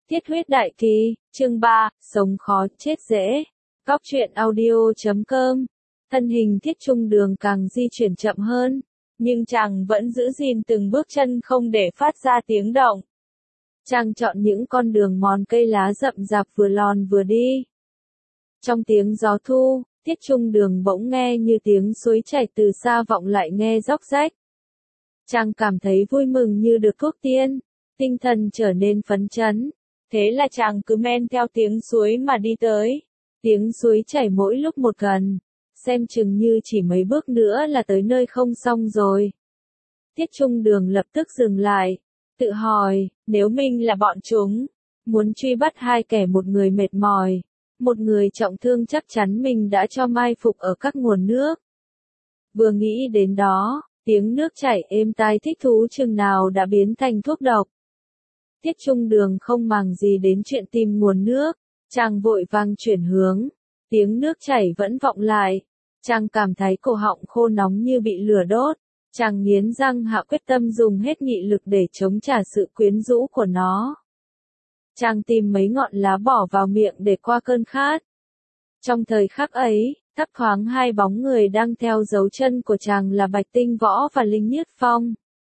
Thiết huyết đại kỳ, chương 3, sống khó, chết dễ. Góc truyện audio.com. Thân hình Thiết Trung Đường càng di chuyển chậm hơn, nhưng chàng vẫn giữ gìn từng bước chân không để phát ra tiếng động. Chàng chọn những con đường mòn cây lá rậm rạp vừa lòn vừa đi. Trong tiếng gió thu, Thiết Trung Đường bỗng nghe như tiếng suối chảy từ xa vọng lại nghe róc rách. Chàng cảm thấy vui mừng như được thuốc tiên, tinh thần trở nên phấn chấn. Thế là chàng cứ men theo tiếng suối mà đi tới. Tiếng suối chảy mỗi lúc một gần, xem chừng như chỉ mấy bước nữa là tới nơi không xong rồi. Thiết Trung Đường lập tức dừng lại, tự hỏi, nếu mình là bọn chúng, muốn truy bắt hai kẻ, một người mệt mỏi, một người trọng thương, chắc chắn mình đã cho mai phục ở các nguồn nước. Vừa nghĩ đến đó, tiếng nước chảy êm tai thích thú chừng nào đã biến thành thuốc độc. Thiết Trung Đường không màng gì đến chuyện tìm nguồn nước, chàng vội vàng chuyển hướng, tiếng nước chảy vẫn vọng lại, chàng cảm thấy cổ họng khô nóng như bị lửa đốt, chàng nghiến răng hạ quyết tâm dùng hết nghị lực để chống trả sự quyến rũ của nó. Chàng tìm mấy ngọn lá bỏ vào miệng để qua cơn khát. Trong thời khắc ấy, thấp thoáng hai bóng người đang theo dấu chân của chàng là Bạch Tinh Võ và Linh Nhất Phong.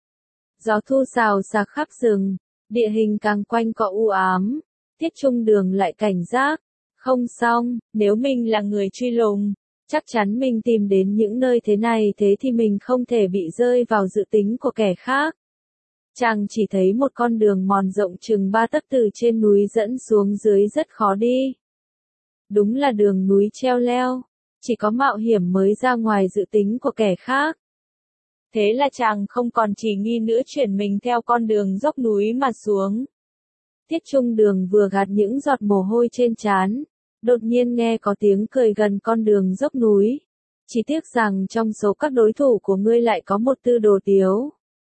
Gió thu xào xạc khắp rừng. Địa hình càng quanh co u ám, Thiết Trung Đường lại cảnh giác, không xong, nếu mình là người truy lùng, chắc chắn mình tìm đến những nơi thế này, thế thì mình không thể bị rơi vào dự tính của kẻ khác. Chàng chỉ thấy một con đường mòn rộng chừng 3 tấc từ trên núi dẫn xuống dưới rất khó đi. Đúng là đường núi treo leo, chỉ có mạo hiểm mới ra ngoài dự tính của kẻ khác. Thế là chàng không còn chỉ nghi nữa chuyển mình theo con đường dốc núi mà xuống. Thiết Trung Đường vừa gạt những giọt mồ hôi trên trán, đột nhiên nghe có tiếng cười gần con đường dốc núi. Chỉ tiếc rằng trong số các đối thủ của ngươi lại có một Tư Đồ Tiếu.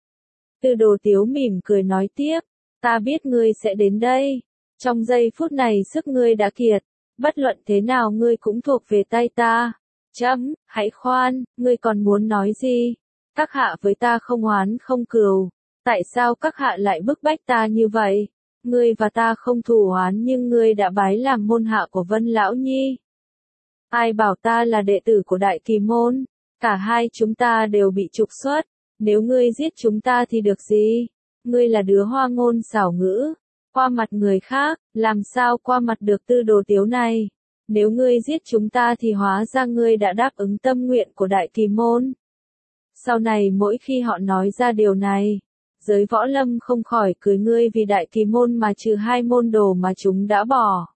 Tư Đồ Tiếu mỉm cười nói tiếp, ta biết ngươi sẽ đến đây. Trong giây phút này sức ngươi đã kiệt, bất luận thế nào ngươi cũng thuộc về tay ta. Hãy khoan, ngươi còn muốn nói gì? Các hạ với ta không oán không cừu, tại sao các hạ lại bức bách ta như vậy? Ngươi và ta không thù oán nhưng ngươi đã bái làm môn hạ của Vân Lão Nhi. Ai bảo ta là đệ tử của Đại Kỳ Môn? Cả hai chúng ta đều bị trục xuất, nếu ngươi giết chúng ta thì được gì? Ngươi là đứa hoa ngôn xảo ngữ, qua mặt người khác, làm sao qua mặt được Tư Đồ Tiếu này? Nếu ngươi giết chúng ta thì hóa ra ngươi đã đáp ứng tâm nguyện của Đại Kỳ Môn. Sau này mỗi khi họ nói ra điều này, giới võ lâm không khỏi cười ngươi vì Đại Kỳ Môn mà trừ hai môn đồ mà chúng đã bỏ.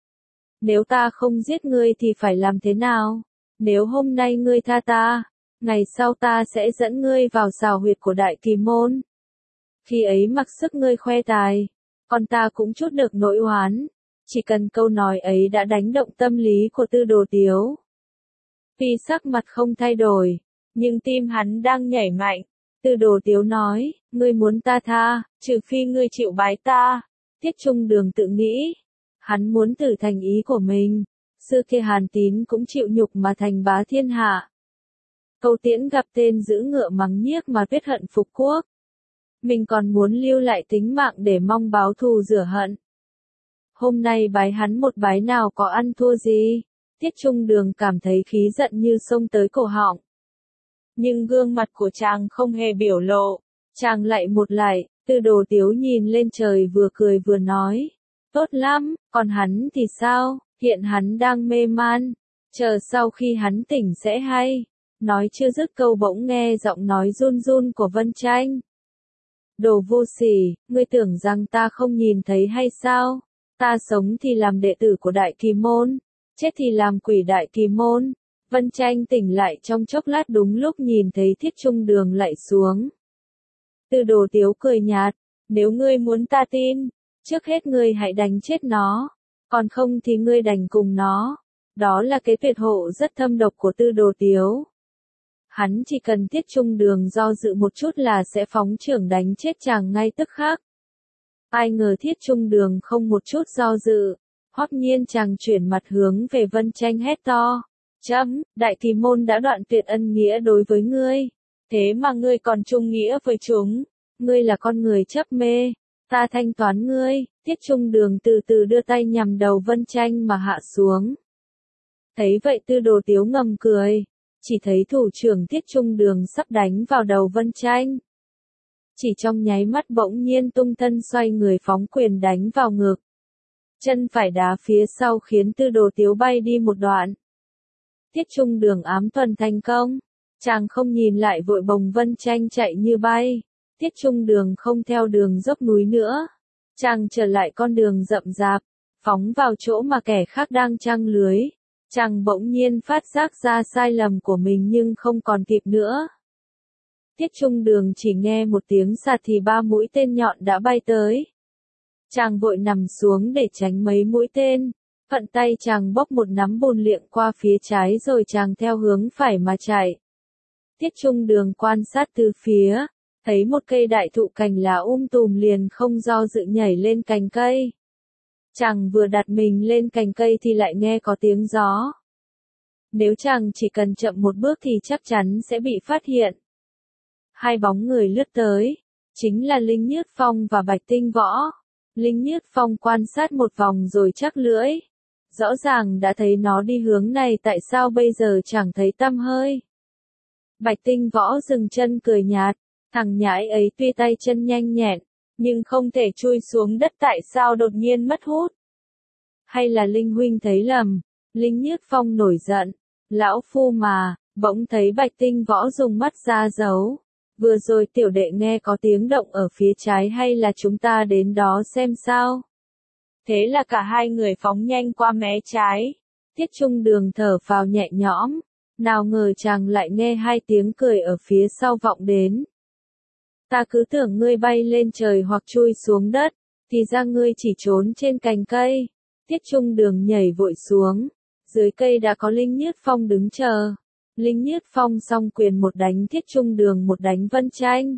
Nếu ta không giết ngươi thì phải làm thế nào? Nếu hôm nay ngươi tha ta, ngày sau ta sẽ dẫn ngươi vào xào huyệt của Đại Kỳ Môn. Khi ấy mặc sức ngươi khoe tài, còn ta cũng chút được nỗi oán. Chỉ cần câu nói ấy đã đánh động tâm lý của Tư Đồ Tiếu. Tuy sắc mặt không thay đổi, nhưng tim hắn đang nhảy mạnh. Tư Đồ Tiếu nói, ngươi muốn ta tha, trừ phi ngươi chịu bái ta. Thiết Trung Đường tự nghĩ, hắn muốn thử thành ý của mình. Xưa kia Hàn Tín cũng chịu nhục mà thành bá thiên hạ. Câu Tiễn gặp tên giữ ngựa mắng nhiếc mà biết hận phục quốc. Mình còn muốn lưu lại tính mạng để mong báo thù rửa hận. Hôm nay bái hắn một bái nào có ăn thua gì? Thiết Trung Đường cảm thấy khí giận như xông tới cổ họng. Nhưng gương mặt của chàng không hề biểu lộ, chàng lại, Tư Đồ Tiếu nhìn lên trời vừa cười vừa nói, tốt lắm, còn hắn thì sao, hiện hắn đang mê man, chờ sau khi hắn tỉnh sẽ hay. Nói chưa dứt câu bỗng nghe giọng nói run run của Vân Tranh. Đồ vô sỉ, ngươi tưởng rằng ta không nhìn thấy hay sao? Ta sống thì làm đệ tử của Đại Kỳ Môn, chết thì làm quỷ Đại Kỳ Môn. Vân Tranh tỉnh lại trong chốc lát đúng lúc nhìn thấy Thiết Trung Đường lạy xuống. Tư Đồ Tiếu cười nhạt, nếu ngươi muốn ta tin, trước hết ngươi hãy đánh chết nó, còn không thì ngươi đành cùng nó. Đó là cái tuyệt hộ rất thâm độc của Tư Đồ Tiếu. Hắn chỉ cần Thiết Trung Đường do dự một chút là sẽ phóng chưởng đánh chết chàng ngay tức khắc. Ai ngờ Thiết Trung Đường không một chút do dự, hoắc nhiên chàng chuyển mặt hướng về Vân Tranh hét to. Đại Kỳ Môn đã đoạn tuyệt ân nghĩa đối với ngươi, thế mà ngươi còn trung nghĩa với chúng, ngươi là con người chấp mê, Ta thanh toán ngươi, Tiết Trung Đường từ từ đưa tay nhằm đầu Vân Tranh mà hạ xuống. Thấy vậy Tư Đồ Tiếu ngầm cười, chỉ thấy thủ trưởng Tiết Trung Đường sắp đánh vào đầu Vân Tranh. Chỉ trong nháy mắt bỗng nhiên tung thân xoay người phóng quyền đánh vào ngực. Chân phải đá phía sau khiến Tư Đồ Tiếu bay đi một đoạn. Tiết Trung Đường ám tuần thành công, chàng không nhìn lại vội bồng Vân Tranh chạy như bay. Tiết Trung Đường không theo đường dốc núi nữa, chàng trở lại con đường rậm rạp, phóng vào chỗ mà kẻ khác đang trăng lưới. Chàng bỗng nhiên phát giác ra sai lầm của mình nhưng không còn kịp nữa. Tiết Trung Đường chỉ nghe một tiếng sạt thì 3 mũi tên nhọn đã bay tới. Chàng vội nằm xuống để tránh mấy mũi tên, thuận tay chàng bốc một nắm bùn liệng qua phía trái rồi chàng theo hướng phải mà chạy. Tiết Trung Đường quan sát từ phía, thấy một cây đại thụ cành lá tùm liền không do dự nhảy lên cành cây. Chàng vừa đặt mình lên cành cây thì lại nghe có tiếng gió. Nếu chàng chỉ cần chậm một bước thì chắc chắn sẽ bị phát hiện. Hai bóng người lướt tới, chính là Linh Nhớt Phong và Bạch Tinh Võ. Linh Nhớt Phong quan sát một vòng rồi chắc lưỡi. Rõ ràng đã thấy nó đi hướng này, tại sao bây giờ chẳng thấy tăm hơi. Bạch Tinh Võ dừng chân cười nhạt, thằng nhãi ấy tuy tay chân nhanh nhẹn, nhưng không thể chui xuống đất, tại sao đột nhiên mất hút. Hay là Linh huynh thấy lầm? Linh Nhớt Phong nổi giận, lão phu mà, bỗng thấy Bạch Tinh Võ dùng mắt ra dấu. Vừa rồi tiểu đệ nghe có tiếng động ở phía trái, hay là chúng ta đến đó xem sao? Thế là cả hai người phóng nhanh qua mé trái. Tiết Trung Đường thở phào nhẹ nhõm, nào ngờ chàng lại nghe hai tiếng cười ở phía sau vọng đến. Ta cứ tưởng ngươi bay lên trời hoặc chui xuống đất, thì ra ngươi chỉ trốn trên cành cây. Tiết Trung Đường nhảy vội xuống, dưới cây đã có Linh Nhớt Phong đứng chờ. Linh Nhớt Phong song quyền một đánh Tiết Trung Đường một đánh Vân Tranh.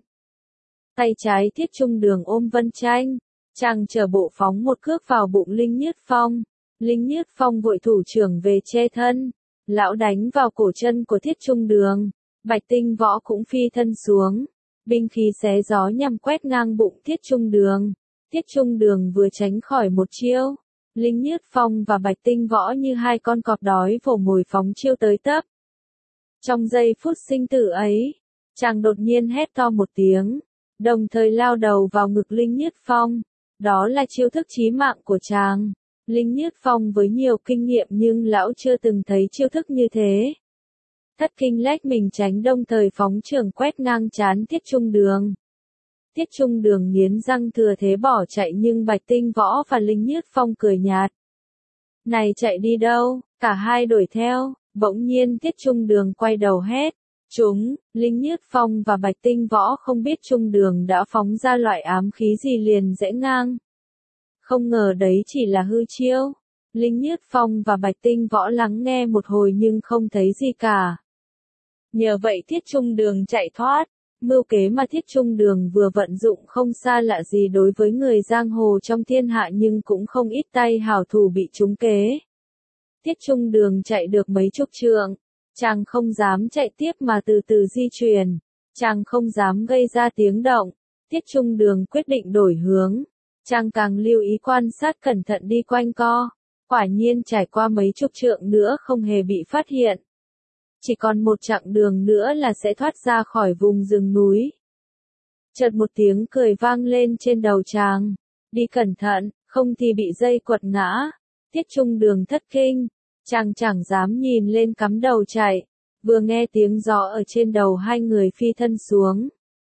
Tay trái Tiết Trung Đường ôm Vân Tranh, chàng chờ bộ phóng một cước vào bụng Linh Nhớt Phong. Linh Nhớt Phong vội thủ trưởng về che thân, lão đánh vào cổ chân của Tiết Trung Đường. Bạch Tinh Võ cũng phi thân xuống, binh khí xé gió nhằm quét ngang bụng Tiết Trung Đường. Tiết Trung Đường vừa tránh khỏi một chiêu, Linh Nhớt Phong và Bạch Tinh Võ như hai con cọp đói vồ mồi phóng chiêu tới tấp. Trong giây phút sinh tử ấy, chàng đột nhiên hét to một tiếng, đồng thời lao đầu vào ngực Linh Nhớt Phong. Đó là chiêu thức chí mạng của chàng. Linh Nhớt Phong với nhiều kinh nghiệm nhưng lão chưa từng thấy chiêu thức như thế. Thất kinh lách mình tránh, đồng thời phóng trường quét ngang trán Tiết Trung Đường. Tiết Trung Đường nghiến răng thừa thế bỏ chạy, nhưng Bạch Tinh Võ và Linh Nhớt Phong cười nhạt. Này chạy đi đâu? Cả hai đuổi theo. Bỗng nhiên Tiết Trung Đường quay đầu hét. Chúng, Linh Nhớt Phong và Bạch Tinh Võ không biết Trung Đường đã phóng ra loại ám khí gì liền rẽ ngang. Không ngờ đấy chỉ là hư chiêu. Linh Nhớt Phong và Bạch Tinh Võ lắng nghe một hồi nhưng không thấy gì cả. Nhờ vậy Tiết Trung Đường chạy thoát. Mưu kế mà Tiết Trung Đường vừa vận dụng không xa lạ gì đối với người giang hồ trong thiên hạ, nhưng cũng không ít tay hảo thủ bị trúng kế. Tiết Trung Đường chạy được mấy chục trượng, chàng không dám chạy tiếp mà từ từ di chuyển, chàng không dám gây ra tiếng động. Tiết Trung Đường quyết định đổi hướng, chàng càng lưu ý quan sát cẩn thận đi quanh co. Quả nhiên trải qua mấy chục trượng nữa không hề bị phát hiện. Chỉ còn một chặng đường nữa là sẽ thoát ra khỏi vùng rừng núi. Chợt một tiếng cười vang lên trên đầu chàng. Đi cẩn thận, không thì bị dây quật ngã. Tiết Trung Đường thất kinh, chàng chẳng dám nhìn lên, cắm đầu chạy. Vừa nghe tiếng gió ở trên đầu, hai người phi thân xuống.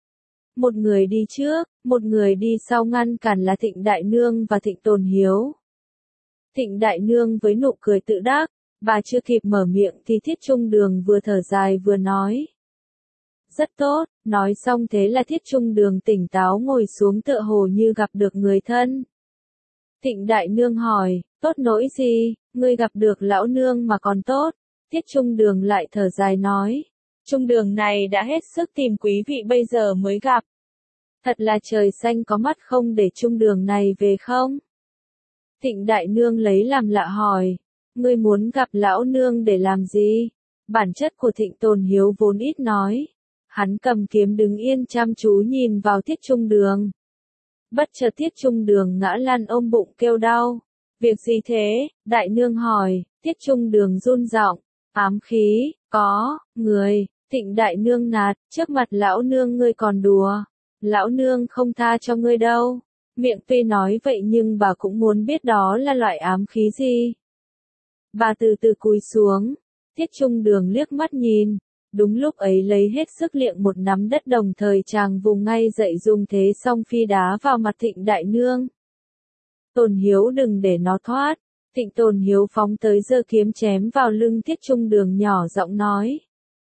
Một người đi trước, một người đi sau, ngăn cản là Thịnh Đại Nương và Thịnh Tồn Hiếu. Thịnh Đại Nương với nụ cười tự đắc, bà chưa kịp mở miệng thì Tiết Trung Đường vừa thở dài vừa nói. Rất tốt, nói xong thế là Tiết Trung Đường tỉnh táo ngồi xuống tựa hồ như gặp được người thân. Thịnh Đại Nương hỏi, tốt nỗi gì, ngươi gặp được lão nương mà còn tốt. Tiết Trung Đường lại thở dài nói, Trung Đường này đã hết sức tìm quý vị bây giờ mới gặp. Thật là trời xanh có mắt không để Trung Đường này về không? Thịnh Đại Nương lấy làm lạ hỏi, ngươi muốn gặp lão nương để làm gì? Bản chất của Thịnh Tồn Hiếu vốn ít nói. Hắn cầm kiếm đứng yên chăm chú nhìn vào Tiết Trung Đường. Bất chợt Tiết Trung Đường ngã lăn ôm bụng kêu đau. Việc gì thế? Đại nương hỏi. Tiết Trung Đường run giọng. Ám khí, có, người. Thịnh đại nương nạt, trước mặt lão nương ngươi còn đùa. Lão nương không tha cho ngươi đâu. Miệng tuy nói vậy nhưng bà cũng muốn biết đó là loại ám khí gì. Bà từ từ cúi xuống. Tiết Trung Đường liếc mắt nhìn. Đúng lúc ấy lấy hết sức liệng một nắm đất, đồng thời chàng vùng ngay dậy dùng thế song phi đá vào mặt Thịnh đại nương. Tồn Hiếu, đừng để nó thoát. Thịnh Tồn Hiếu phóng tới giơ kiếm chém vào lưng Tiết Trung Đường, nhỏ giọng nói.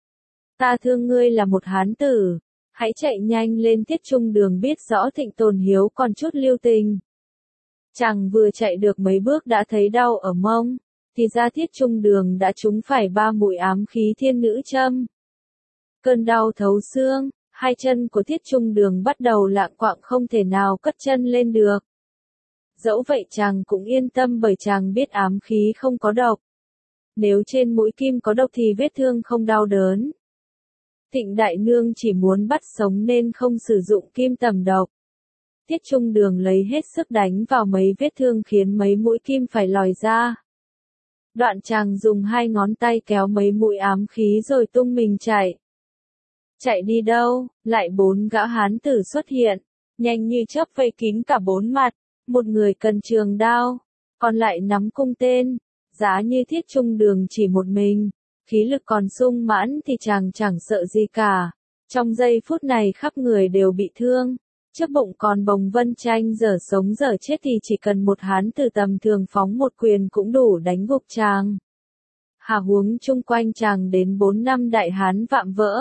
Ta thương ngươi là một hán tử. Hãy chạy nhanh lên. Tiết Trung Đường biết rõ Thịnh Tồn Hiếu còn chút lưu tình. Chàng vừa chạy được mấy bước đã thấy đau ở mông. Thì ra Tiết Trung Đường đã trúng phải 3 mũi ám khí thiên nữ châm. Cơn đau thấu xương, hai chân của Tiết Trung Đường bắt đầu lạng quạng, không thể nào cất chân lên được. Dẫu vậy chàng cũng yên tâm, bởi chàng biết ám khí không có độc. Nếu trên mũi kim có độc thì vết thương không đau đớn. Thịnh đại nương chỉ muốn bắt sống nên không sử dụng kim tầm độc. Tiết Trung Đường lấy hết sức đánh vào mấy vết thương khiến mấy mũi kim phải lòi ra. Đoạn chàng dùng 2 ngón tay kéo mấy mũi ám khí rồi tung mình chạy. Chạy đi đâu? Lại 4 gã hán tử xuất hiện, nhanh như chớp vây kín cả 4 mặt. Một người cầm trường đao, còn lại nắm cung tên. Giá như Tiết Trung Đường chỉ một mình, khí lực còn sung mãn thì chàng chẳng sợ gì cả. Trong giây phút này khắp người đều bị thương. Trước bụng còn bồng vân tranh dở sống dở chết thì chỉ cần một hán tử tầm thường phóng một quyền cũng đủ đánh gục chàng. Hà huống chung quanh chàng đến 4 năm đại hán vạm vỡ.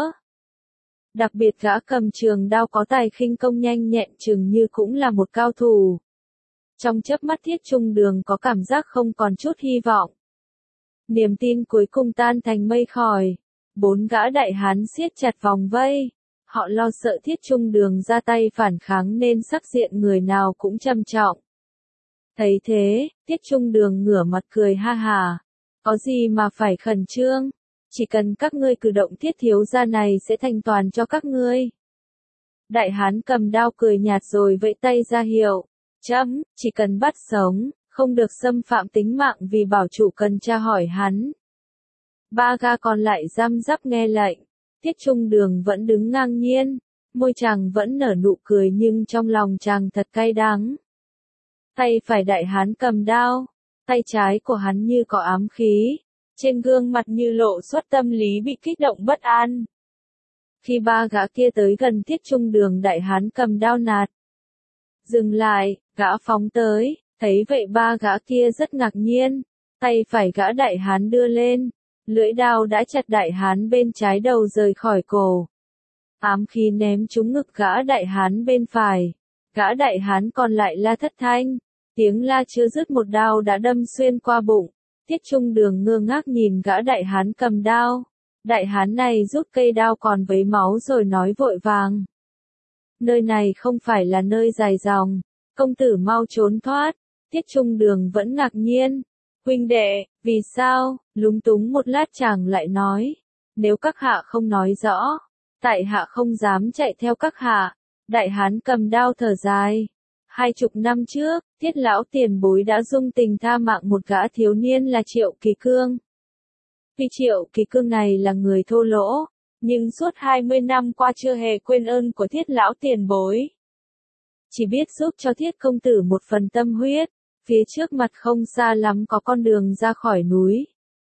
Đặc biệt gã cầm trường đao có tài khinh công nhanh nhẹn chừng như cũng là một cao thủ. Trong chớp mắt Tiết Trung Đường có cảm giác không còn chút hy vọng. Niềm tin cuối cùng tan thành mây khói. 4 gã đại hán siết chặt vòng vây. Họ lo sợ Tiết Trung Đường ra tay phản kháng nên sắc diện người nào cũng trầm trọng. Thấy thế, Tiết Trung Đường ngửa mặt cười ha hả. Có gì mà phải khẩn trương? Chỉ cần các ngươi cử động, Tiết thiếu gia này sẽ thanh toàn cho các ngươi. Đại hán cầm đao cười nhạt rồi vẫy tay ra hiệu. Chấm, chỉ cần bắt sống, không được xâm phạm tính mạng, vì bảo chủ cần tra hỏi hắn. 3 gã còn lại răm rắp nghe lệnh. Tiết Trung Đường vẫn đứng ngang nhiên, môi chàng vẫn nở nụ cười nhưng trong lòng chàng thật cay đắng. Tay phải đại hán cầm đao, tay trái của hắn như có ám khí, trên gương mặt như lộ xuất tâm lý bị kích động bất an. Khi 3 gã kia tới gần Tiết Trung Đường, đại hán cầm đao nạt. Dừng lại, gã phóng tới, thấy vậy 3 gã kia rất ngạc nhiên, tay phải gã đại hán đưa lên. Lưỡi đao đã chặt đại hán bên trái đầu rời khỏi cổ. Ám khí ném trúng ngực gã đại hán bên phải. Gã đại hán còn lại la thất thanh. Tiếng la chưa dứt một đao đã đâm xuyên qua bụng. Tiết Trung Đường ngơ ngác nhìn gã đại hán cầm đao. Đại hán này rút cây đao còn vấy máu rồi nói vội vàng. Nơi này không phải là nơi dài dòng. Công tử mau trốn thoát. Tiết Trung Đường vẫn ngạc nhiên. Huynh đệ, vì sao? Lúng túng một lát chàng lại nói. Nếu các hạ không nói rõ, tại hạ không dám chạy theo các hạ. Đại hán cầm đao thở dài. 20 năm trước, Tiết lão tiền bối đã dung tình tha mạng một gã thiếu niên là Triệu Kỳ Cương. Vì Triệu Kỳ Cương này là người thô lỗ, nhưng suốt 20 năm qua chưa hề quên ơn của Tiết lão tiền bối. Chỉ biết giúp cho Tiết công tử một phần tâm huyết. Phía trước mặt không xa lắm có con đường ra khỏi núi.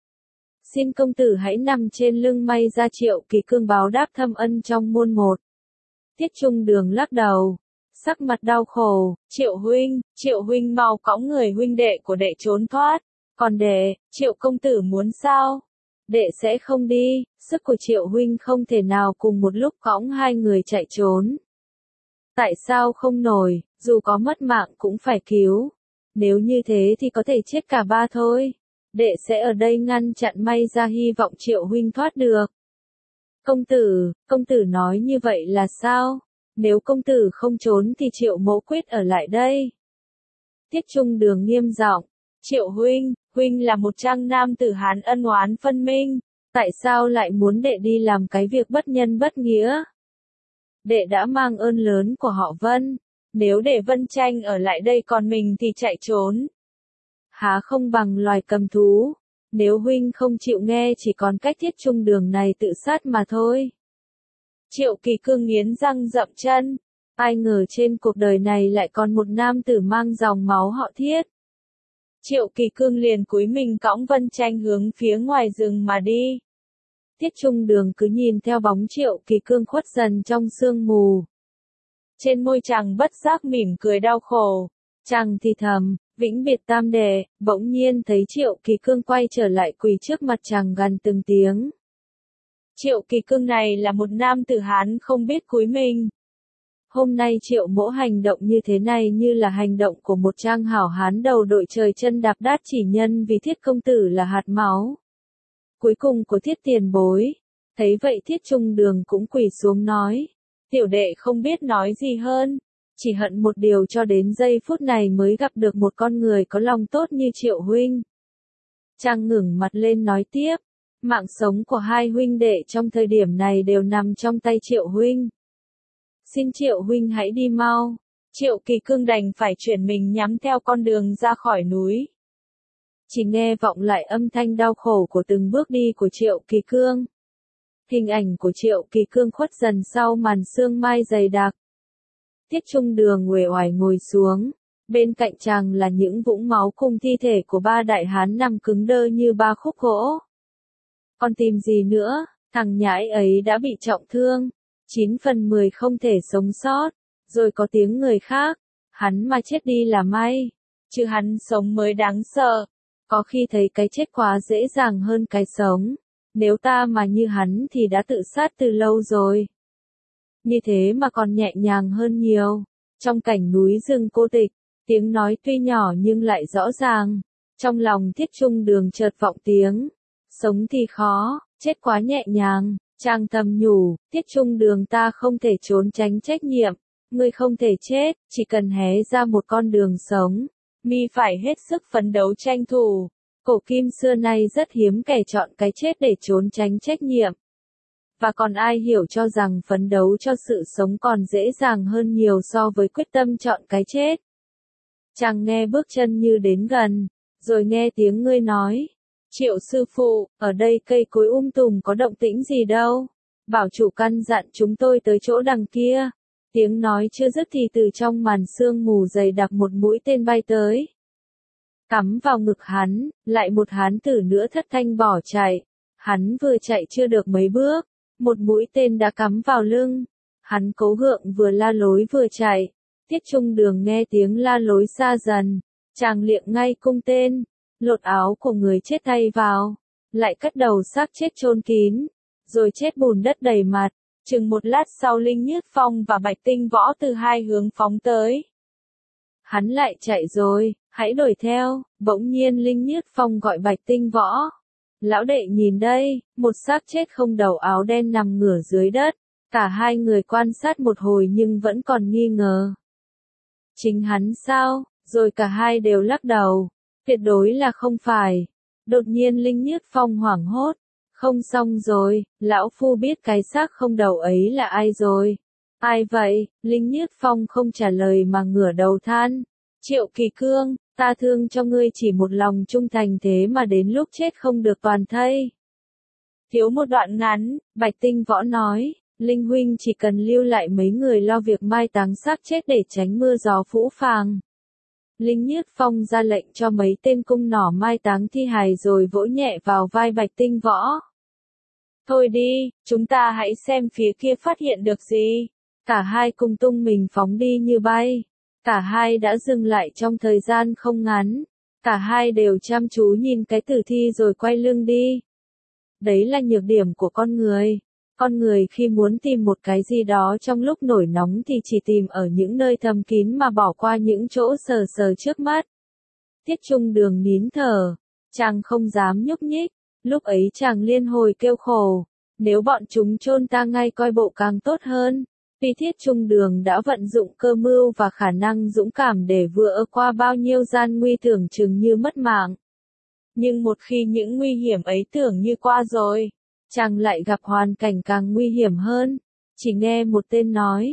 Xin công tử hãy nằm trên lưng may ra. Triệu Kỳ Cương báo đáp thâm ân trong muôn một. Tiết Trung Đường lắc đầu, sắc mặt đau khổ. Triệu huynh mau cõng người huynh đệ của đệ trốn thoát. Còn đệ, Triệu công tử muốn sao? Đệ sẽ không đi, sức của Triệu huynh không thể nào cùng một lúc cõng 2 người chạy trốn. Tại sao không nổi, dù có mất mạng cũng phải cứu. Nếu như thế thì có thể chết cả 3 thôi. Đệ sẽ ở đây ngăn chặn may ra, hy vọng Triệu huynh thoát được. Công tử nói như vậy là sao? Nếu công tử không trốn thì Triệu mẫu quyết ở lại đây. Tiết Trung Đường nghiêm giọng. Triệu huynh là một trang nam tử Hán ân oán phân minh. Tại sao lại muốn đệ đi làm cái việc bất nhân bất nghĩa? Đệ đã mang ơn lớn của họ Vân. Nếu để Vân Tranh ở lại đây còn mình thì chạy trốn. Há không bằng loài cầm thú. Nếu huynh không chịu nghe chỉ còn cách Thiết Trung Đường này tự sát mà thôi. Triệu Kỳ Cương nghiến răng dậm chân. Ai ngờ trên cuộc đời này lại còn một nam tử mang dòng máu họ Thiết. Triệu Kỳ Cương liền cúi mình cõng Vân Tranh hướng phía ngoài rừng mà đi. Thiết Trung Đường cứ nhìn theo bóng Triệu Kỳ Cương khuất dần trong sương mù. Trên môi chàng bất giác mỉm cười đau khổ. Chàng thì thầm, vĩnh biệt tam đệ, bỗng nhiên thấy Triệu Kỳ Cương quay trở lại quỳ trước mặt chàng gằn từng tiếng. Triệu Kỳ Cương này là một nam tử Hán không biết cúi mình. Hôm nay Triệu Mỗ hành động như thế này như là hành động của một trang hảo hán đầu đội trời chân đạp đát chỉ nhân vì Thiết công tử là hạt máu cuối cùng của Thiết tiền bối. Thấy vậy Thiết Trung Đường cũng quỳ xuống nói. Tiểu đệ không biết nói gì hơn. Chỉ hận một điều cho đến giây phút này mới gặp được một con người có lòng tốt như Triệu huynh. Chàng ngẩng mặt lên nói tiếp. Mạng sống của hai huynh đệ trong thời điểm này đều nằm trong tay Triệu huynh. Xin Triệu huynh hãy đi mau. Triệu Kỳ Cương đành phải chuyển mình nhắm theo con đường ra khỏi núi. Chỉ nghe vọng lại âm thanh đau khổ của từng bước đi của Triệu Kỳ Cương. Hình ảnh của Triệu Kỳ Cương khuất dần sau màn sương mai dày đặc. Thiết Trung Đường uể oải ngồi xuống. Bên cạnh chàng là những vũng máu cùng thi thể của ba đại hán nằm cứng đơ như ba khúc gỗ. Còn tìm gì nữa, thằng nhãi ấy đã bị trọng thương. 9 phần 10 không thể sống sót. Rồi có tiếng người khác. Hắn mà chết đi là may. Chứ hắn sống mới đáng sợ. Có khi thấy cái chết quá dễ dàng hơn cái sống. Nếu ta mà như hắn thì đã tự sát từ lâu rồi. Như thế mà còn nhẹ nhàng hơn nhiều. Trong cảnh núi rừng cô tịch, tiếng nói tuy nhỏ nhưng lại rõ ràng. Trong lòng Thiết Trung Đường chợt vọng tiếng. Sống thì khó, chết quá nhẹ nhàng. Chàng thầm nhủ, Thiết Trung Đường ta không thể trốn tránh trách nhiệm. Ngươi không thể chết, chỉ cần hé ra một con đường sống. Mi phải hết sức phấn đấu tranh thủ. Cổ kim xưa nay rất hiếm kẻ chọn cái chết để trốn tránh trách nhiệm. Và còn ai hiểu cho rằng phấn đấu cho sự sống còn dễ dàng hơn nhiều so với quyết tâm chọn cái chết. Chàng nghe bước chân như đến gần, rồi nghe tiếng ngươi nói. Triệu sư phụ, ở đây cây cối tùm có động tĩnh gì đâu. Bảo chủ căn dặn chúng tôi tới chỗ đằng kia. Tiếng nói chưa dứt thì từ trong màn sương mù dày đặc một mũi tên bay tới. Cắm vào ngực hắn, lại một hán tử nữa thất thanh bỏ chạy. Hắn vừa chạy chưa được mấy bước, một mũi tên đã cắm vào lưng. Hắn cố gượng vừa la lối vừa chạy. Thiết Trung Đường nghe tiếng la lối xa dần. Chàng liệng ngay cung tên, lột áo của người chết thay vào. Lại cất đầu xác chết chôn kín. Rồi chết bùn đất đầy mặt. Chừng một lát sau Linh Nhứt Phong và Bạch Tinh Võ từ hai hướng phóng tới. Hắn lại chạy rồi, hãy đuổi theo. Bỗng nhiên Linh Nhứt Phong gọi Bạch Tinh Võ. Lão đệ nhìn đây, một xác chết không đầu áo đen nằm ngửa dưới đất. Cả hai người quan sát một hồi nhưng vẫn còn nghi ngờ. Chính hắn sao? Rồi cả hai đều lắc đầu. Tuyệt đối là không phải. Đột nhiên Linh Nhứt Phong hoảng hốt. Không xong rồi, lão phu biết cái xác không đầu ấy là ai rồi. Ai vậy? Linh Nhứt Phong không trả lời mà ngửa đầu than. Triệu Kỳ Cương, ta thương cho ngươi chỉ một lòng trung thành thế mà đến lúc chết không được toàn thây. Thiếu một đoạn ngắn, Bạch Tinh Võ nói, Linh huynh chỉ cần lưu lại mấy người lo việc mai táng xác chết để tránh mưa gió phũ phàng. Linh Nhứt Phong ra lệnh cho mấy tên cung nỏ mai táng thi hài rồi vỗ nhẹ vào vai Bạch Tinh Võ. Thôi đi, chúng ta hãy xem phía kia phát hiện được gì. Cả hai cùng tung mình phóng đi như bay. Cả hai đã dừng lại trong thời gian không ngắn. Cả hai đều chăm chú nhìn cái tử thi rồi quay lưng đi. Đấy là nhược điểm của con người. Con người khi muốn tìm một cái gì đó trong lúc nổi nóng thì chỉ tìm ở những nơi thầm kín mà bỏ qua những chỗ sờ sờ trước mắt. Thiết Trung Đường nín thở. Chàng không dám nhúc nhích. Lúc ấy chàng liên hồi kêu khổ. Nếu bọn chúng chôn ta ngay coi bộ càng tốt hơn. Vì Thiết Trung Đường đã vận dụng cơ mưu và khả năng dũng cảm để vượt qua bao nhiêu gian nguy tưởng chừng như mất mạng. Nhưng một khi những nguy hiểm ấy tưởng như qua rồi, chàng lại gặp hoàn cảnh càng nguy hiểm hơn. Chỉ nghe một tên nói,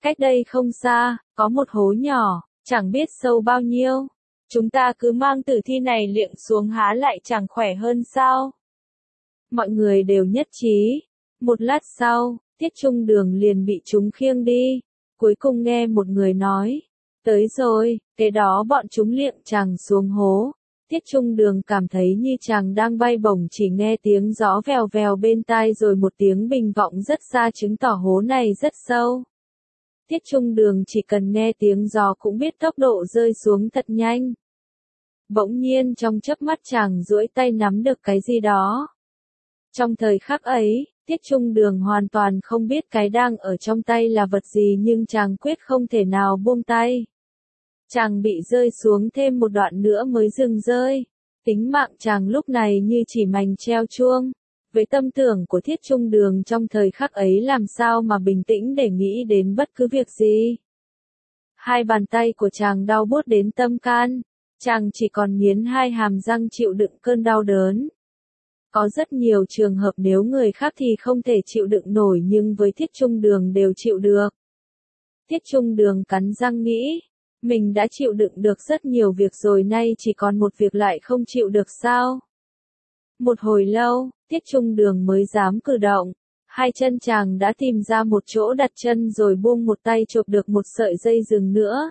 Cách đây không xa, có một hố nhỏ, chẳng biết sâu bao nhiêu. Chúng ta cứ mang tử thi này liệng xuống há lại chẳng khỏe hơn sao? Mọi người đều nhất trí. Một lát sau, Tiết Trung Đường liền bị chúng khiêng đi. Cuối cùng nghe một người nói, tới rồi, kế đó bọn chúng liệng chàng xuống hố. Tiết Trung Đường cảm thấy như chàng đang bay bổng, chỉ nghe tiếng gió vèo vèo bên tai rồi một tiếng bình vọng rất xa chứng tỏ hố này rất sâu. Tiết Trung Đường chỉ cần nghe tiếng gió cũng biết tốc độ rơi xuống thật nhanh. Bỗng nhiên trong chớp mắt chàng duỗi tay nắm được cái gì đó. Trong thời khắc ấy, Tiết Trung Đường hoàn toàn không biết cái đang ở trong tay là vật gì, nhưng chàng quyết không thể nào buông tay. Chàng bị rơi xuống thêm một đoạn nữa mới dừng rơi. Tính mạng chàng lúc này như chỉ mành treo chuông. Với tâm tưởng của Tiết Trung Đường trong thời khắc ấy làm sao mà bình tĩnh để nghĩ đến bất cứ việc gì. Hai bàn tay của chàng đau buốt đến tâm can. Chàng chỉ còn nghiến hai hàm răng chịu đựng cơn đau đớn. Có rất nhiều trường hợp nếu người khác thì không thể chịu đựng nổi, nhưng với Tiết Trung Đường đều chịu được. Tiết Trung Đường cắn răng nghĩ, mình đã chịu đựng được rất nhiều việc rồi, nay chỉ còn một việc lại không chịu được sao? Một hồi lâu, Tiết Trung Đường mới dám cử động. Hai chân chàng đã tìm ra một chỗ đặt chân rồi buông một tay chộp được một sợi dây dừng nữa.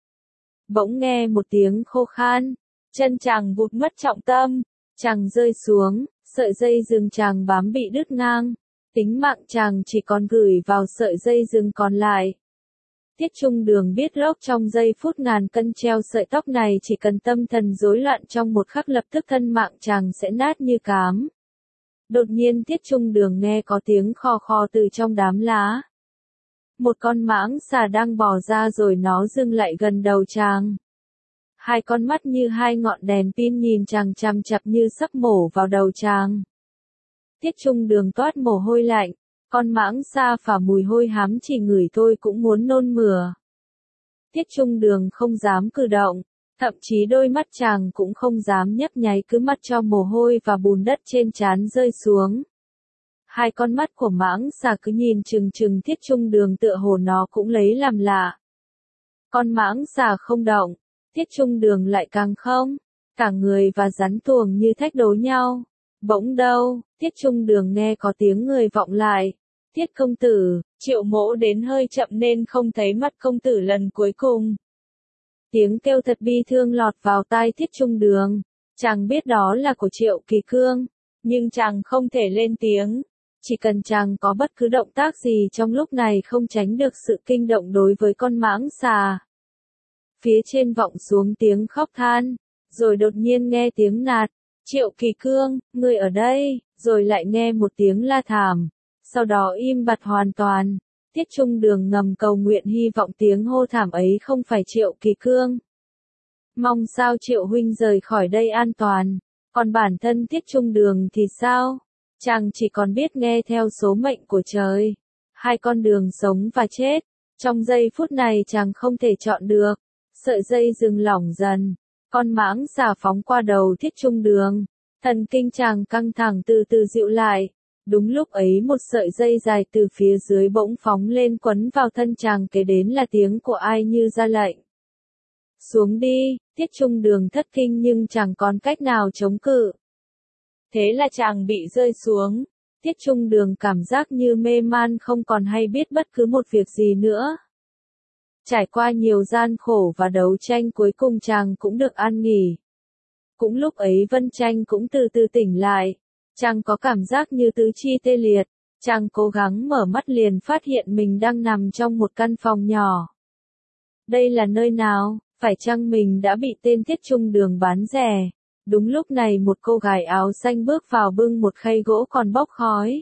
Bỗng nghe một tiếng khô khan, chân chàng vụt mất trọng tâm, chàng rơi xuống, sợi dây dừng chàng bám bị đứt ngang, tính mạng chàng chỉ còn gửi vào sợi dây dừng còn lại. Tiết Trung Đường biết lốc trong giây phút ngàn cân treo sợi tóc này, chỉ cần tâm thần rối loạn trong một khắc lập tức thân mạng chàng sẽ nát như cám. Đột nhiên Tiết Trung Đường nghe có tiếng khò khò từ trong đám lá. Một con mãng xà đang bò ra rồi nó dừng lại gần đầu chàng. Hai con mắt như hai ngọn đèn pin nhìn chàng chằm chằm như sắp mổ vào đầu chàng. Tiết Trung Đường toát mồ hôi lạnh. Con mãng xa phả mùi hôi hám, chỉ ngửi thôi cũng muốn nôn mửa. Tiết Trung Đường không dám cử động, thậm chí đôi mắt chàng cũng không dám nhấp nháy, cứ mắt cho mồ hôi và bùn đất trên trán rơi xuống. Hai con mắt của mãng xà cứ nhìn chừng chừng Tiết Trung Đường tựa hồ nó cũng lấy làm lạ. Con mãng xà không động, Tiết Trung Đường lại càng không. Cả người và rắn tuồng như thách đố nhau. Bỗng đâu, Tiết Trung Đường nghe có tiếng người vọng lại. Tiết công tử, Triệu Mỗ đến hơi chậm nên không thấy mặt công tử lần cuối cùng. Tiếng kêu thật bi thương lọt vào tai Tiết Trung Đường. Chàng biết đó là của Triệu Kỳ Cương, nhưng chàng không thể lên tiếng. Chỉ cần chàng có bất cứ động tác gì trong lúc này không tránh được sự kinh động đối với con mãng xà. Phía trên vọng xuống tiếng khóc than, rồi đột nhiên nghe tiếng nạt. Triệu Kỳ Cương, ngươi ở đây, rồi lại nghe một tiếng la thảm. Sau đó im bặt hoàn toàn. Tiết Trung Đường ngầm cầu nguyện hy vọng tiếng hô thảm ấy không phải Triệu Kỳ Cương. Mong sao Triệu huynh rời khỏi đây an toàn. Còn bản thân Tiết Trung Đường thì sao? Chàng chỉ còn biết nghe theo số mệnh của trời. Hai con đường sống và chết. Trong giây phút này chàng không thể chọn được. Sợi dây dừng lỏng dần. Con mãng xà phóng qua đầu Tiết Trung Đường. Thần kinh chàng căng thẳng từ từ dịu lại. Đúng lúc ấy một sợi dây dài từ phía dưới bỗng phóng lên quấn vào thân chàng, kế đến là tiếng của ai như ra lệnh. Xuống đi, Tiết Trung Đường thất kinh nhưng chẳng còn cách nào chống cự. Thế là chàng bị rơi xuống. Tiết Trung Đường cảm giác như mê man, không còn hay biết bất cứ một việc gì nữa. Trải qua nhiều gian khổ và đấu tranh cuối cùng chàng cũng được an nghỉ. Cũng lúc ấy Vân Tranh cũng từ từ tỉnh lại. Chàng có cảm giác như tứ chi tê liệt. Chàng cố gắng mở mắt liền phát hiện mình đang nằm trong một căn phòng nhỏ. Đây là nơi nào? Phải chăng mình đã bị tên Tiết Trung Đường bán rẻ? Đúng lúc này một cô gái áo xanh bước vào bưng một khay gỗ còn bốc khói.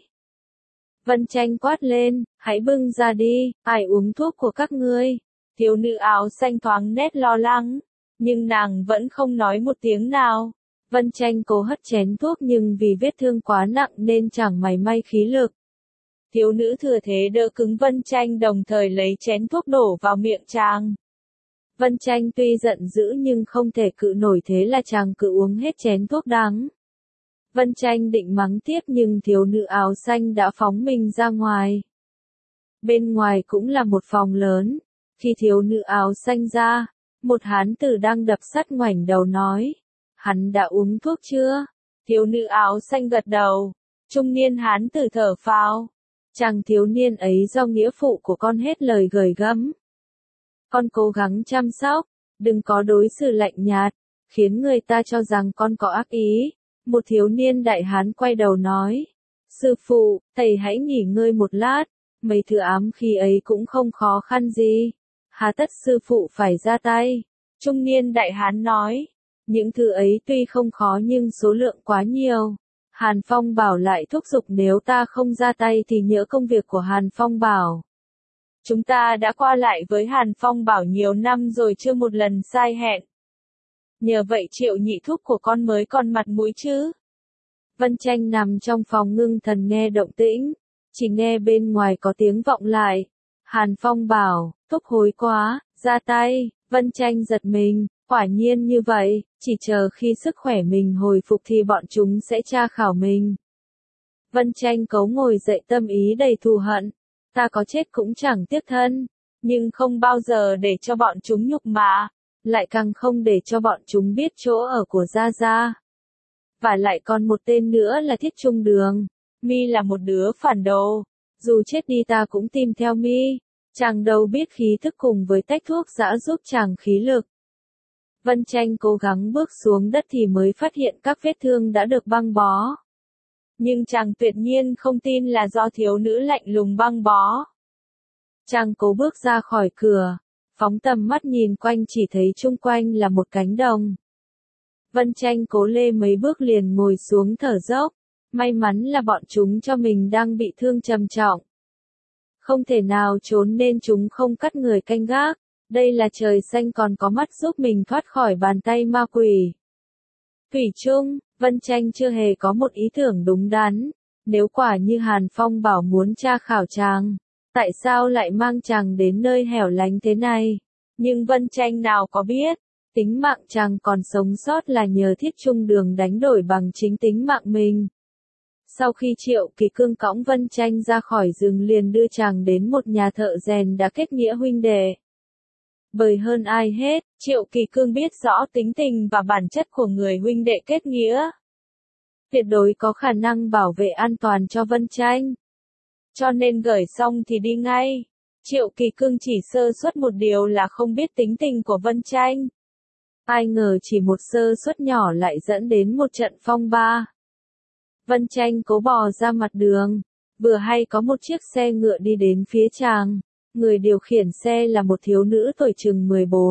Vân Tranh quát lên, hãy bưng ra đi, ai uống thuốc của các ngươi? Thiếu nữ áo xanh thoáng nét lo lắng, nhưng nàng vẫn không nói một tiếng nào. Vân Tranh cố hất chén thuốc nhưng vì vết thương quá nặng nên chẳng mảy may khí lực. Thiếu nữ thừa thế đỡ cứng Vân Tranh đồng thời lấy chén thuốc đổ vào miệng chàng. Vân Tranh tuy giận dữ nhưng không thể cự nổi, thế là chàng cứ uống hết chén thuốc đắng. Vân Tranh định mắng tiếp nhưng thiếu nữ áo xanh đã phóng mình ra ngoài. Bên ngoài cũng là một phòng lớn. Khi thiếu nữ áo xanh ra, một hán tử đang đập sắt ngoảnh đầu nói. Hắn đã uống thuốc chưa? Thiếu nữ áo xanh gật đầu. Trung niên hán tử thở phào. Chàng thiếu niên ấy do nghĩa phụ của con hết lời gởi gắm. Con cố gắng chăm sóc, đừng có đối xử lạnh nhạt, khiến người ta cho rằng con có ác ý. Một thiếu niên đại hán quay đầu nói. Sư phụ, thầy hãy nghỉ ngơi một lát, mấy thứ ám khí ấy cũng không khó khăn gì. Hà tất sư phụ phải ra tay. Trung niên đại hán nói. Những thứ ấy tuy không khó nhưng số lượng quá nhiều. Hàn Phong Bảo lại thúc giục nếu ta không ra tay thì nhỡ công việc của Hàn Phong Bảo. Chúng ta đã qua lại với Hàn Phong Bảo nhiều năm rồi chưa một lần sai hẹn. Nhờ vậy Triệu nhị thúc của con mới còn mặt mũi chứ. Vân Tranh nằm trong phòng ngưng thần nghe động tĩnh, chỉ nghe bên ngoài có tiếng vọng lại. Hàn Phong Bảo, thúc hối quá, ra tay. Vân Tranh giật mình, quả nhiên như vậy, chỉ chờ khi sức khỏe mình hồi phục thì bọn chúng sẽ tra khảo mình. Vân Tranh cấu ngồi dậy tâm ý đầy thù hận, ta có chết cũng chẳng tiếc thân, nhưng không bao giờ để cho bọn chúng nhục mạ, lại càng không để cho bọn chúng biết chỗ ở của Gia Gia. Và lại còn một tên nữa là Thiết Trung Đường, mi là một đứa phản đồ, dù chết đi ta cũng tìm theo mi. Chàng đâu biết khí thức cùng với tách thuốc dã giúp chàng khí lực. Vân Tranh cố gắng bước xuống đất thì mới phát hiện các vết thương đã được băng bó. Nhưng chàng tuyệt nhiên không tin là do thiếu nữ lạnh lùng băng bó. Chàng cố bước ra khỏi cửa, phóng tầm mắt nhìn quanh chỉ thấy chung quanh là một cánh đồng. Vân Tranh cố lê mấy bước liền ngồi xuống thở dốc, may mắn là bọn chúng cho mình đang bị thương trầm trọng. Không thể nào trốn nên chúng không cắt người canh gác, đây là trời xanh còn có mắt giúp mình thoát khỏi bàn tay ma quỷ. Thủy chung, Vân Tranh chưa hề có một ý tưởng đúng đắn, nếu quả như Hàn Phong Bảo muốn tra khảo chàng, tại sao lại mang chàng đến nơi hẻo lánh thế này? Nhưng Vân Tranh nào có biết, tính mạng chàng còn sống sót là nhờ Thiết Trung Đường đánh đổi bằng chính tính mạng mình. Sau khi Triệu Kỳ Cương cõng Vân Tranh ra khỏi rừng liền đưa chàng đến một nhà thợ rèn đã kết nghĩa huynh đệ. Bởi hơn ai hết, Triệu Kỳ Cương biết rõ tính tình và bản chất của người huynh đệ kết nghĩa. Tuyệt đối có khả năng bảo vệ an toàn cho Vân Tranh. Cho nên gởi xong thì đi ngay. Triệu Kỳ Cương chỉ sơ suất một điều là không biết tính tình của Vân Tranh. Ai ngờ chỉ một sơ suất nhỏ lại dẫn đến một trận phong ba. Vân Tranh cố bò ra mặt đường, vừa hay có một chiếc xe ngựa đi đến phía chàng, người điều khiển xe là một thiếu nữ tuổi chừng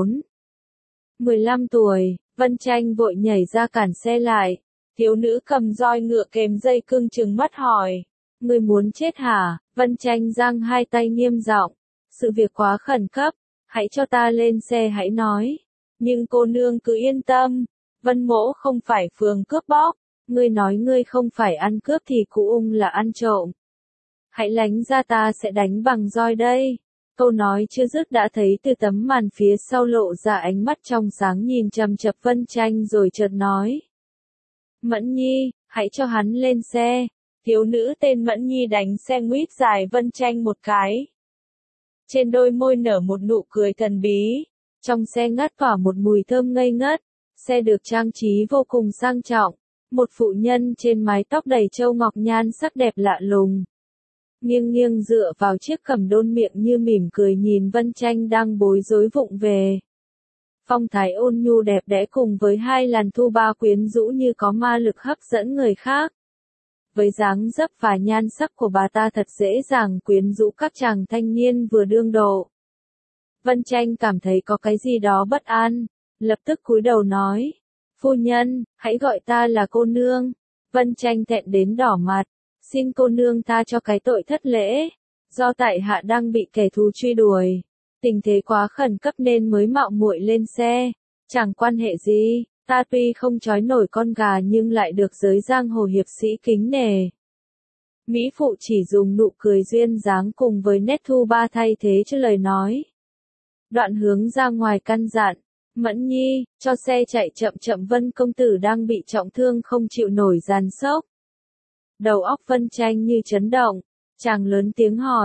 15 tuổi, Vân Tranh vội nhảy ra cản xe lại, thiếu nữ cầm roi ngựa kèm dây cương trừng mắt hỏi, người muốn chết hả? Vân Tranh giang hai tay nghiêm giọng, sự việc quá khẩn cấp, hãy cho ta lên xe hãy nói, nhưng cô nương cứ yên tâm, Vân mỗ không phải phường cướp bóc. Ngươi nói ngươi không phải ăn cướp thì cụ ung là ăn trộm. Hãy lánh ra ta sẽ đánh bằng roi đây. Câu nói chưa dứt đã thấy từ tấm màn phía sau lộ ra ánh mắt trong sáng nhìn chằm chằm Vân Tranh rồi chợt nói. Mẫn Nhi, hãy cho hắn lên xe. Thiếu nữ tên Mẫn Nhi đánh xe nguýt dài Vân Tranh một cái. Trên đôi môi nở một nụ cười thần bí. Trong xe ngắt tỏa một mùi thơm ngây ngất. Xe được trang trí vô cùng sang trọng. Một phụ nhân trên mái tóc đầy châu ngọc nhan sắc đẹp lạ lùng. Nghiêng nghiêng dựa vào chiếc cầm đôn miệng như mỉm cười nhìn Vân Tranh đang bối rối vụng về. Phong thái ôn nhu đẹp đẽ cùng với hai làn thu ba quyến rũ như có ma lực hấp dẫn người khác. Với dáng dấp và nhan sắc của bà ta thật dễ dàng quyến rũ các chàng thanh niên vừa đương độ. Vân Tranh cảm thấy có cái gì đó bất an, lập tức cúi đầu nói. Phu nhân, hãy gọi ta là cô nương. Vân Tranh thẹn đến đỏ mặt. Xin cô nương tha cho cái tội thất lễ. Do tại hạ đang bị kẻ thù truy đuổi. Tình thế quá khẩn cấp nên mới mạo muội lên xe. Chẳng quan hệ gì, ta tuy không trói nổi con gà nhưng lại được giới giang hồ hiệp sĩ kính nể. Mỹ phụ chỉ dùng nụ cười duyên dáng cùng với nét thu ba thay thế cho lời nói. Đoạn hướng ra ngoài căn dặn. Mẫn Nhi, cho xe chạy chậm chậm Vân công tử đang bị trọng thương không chịu nổi giàn sốc. Đầu óc Vân Tranh như chấn động, chàng lớn tiếng hỏi,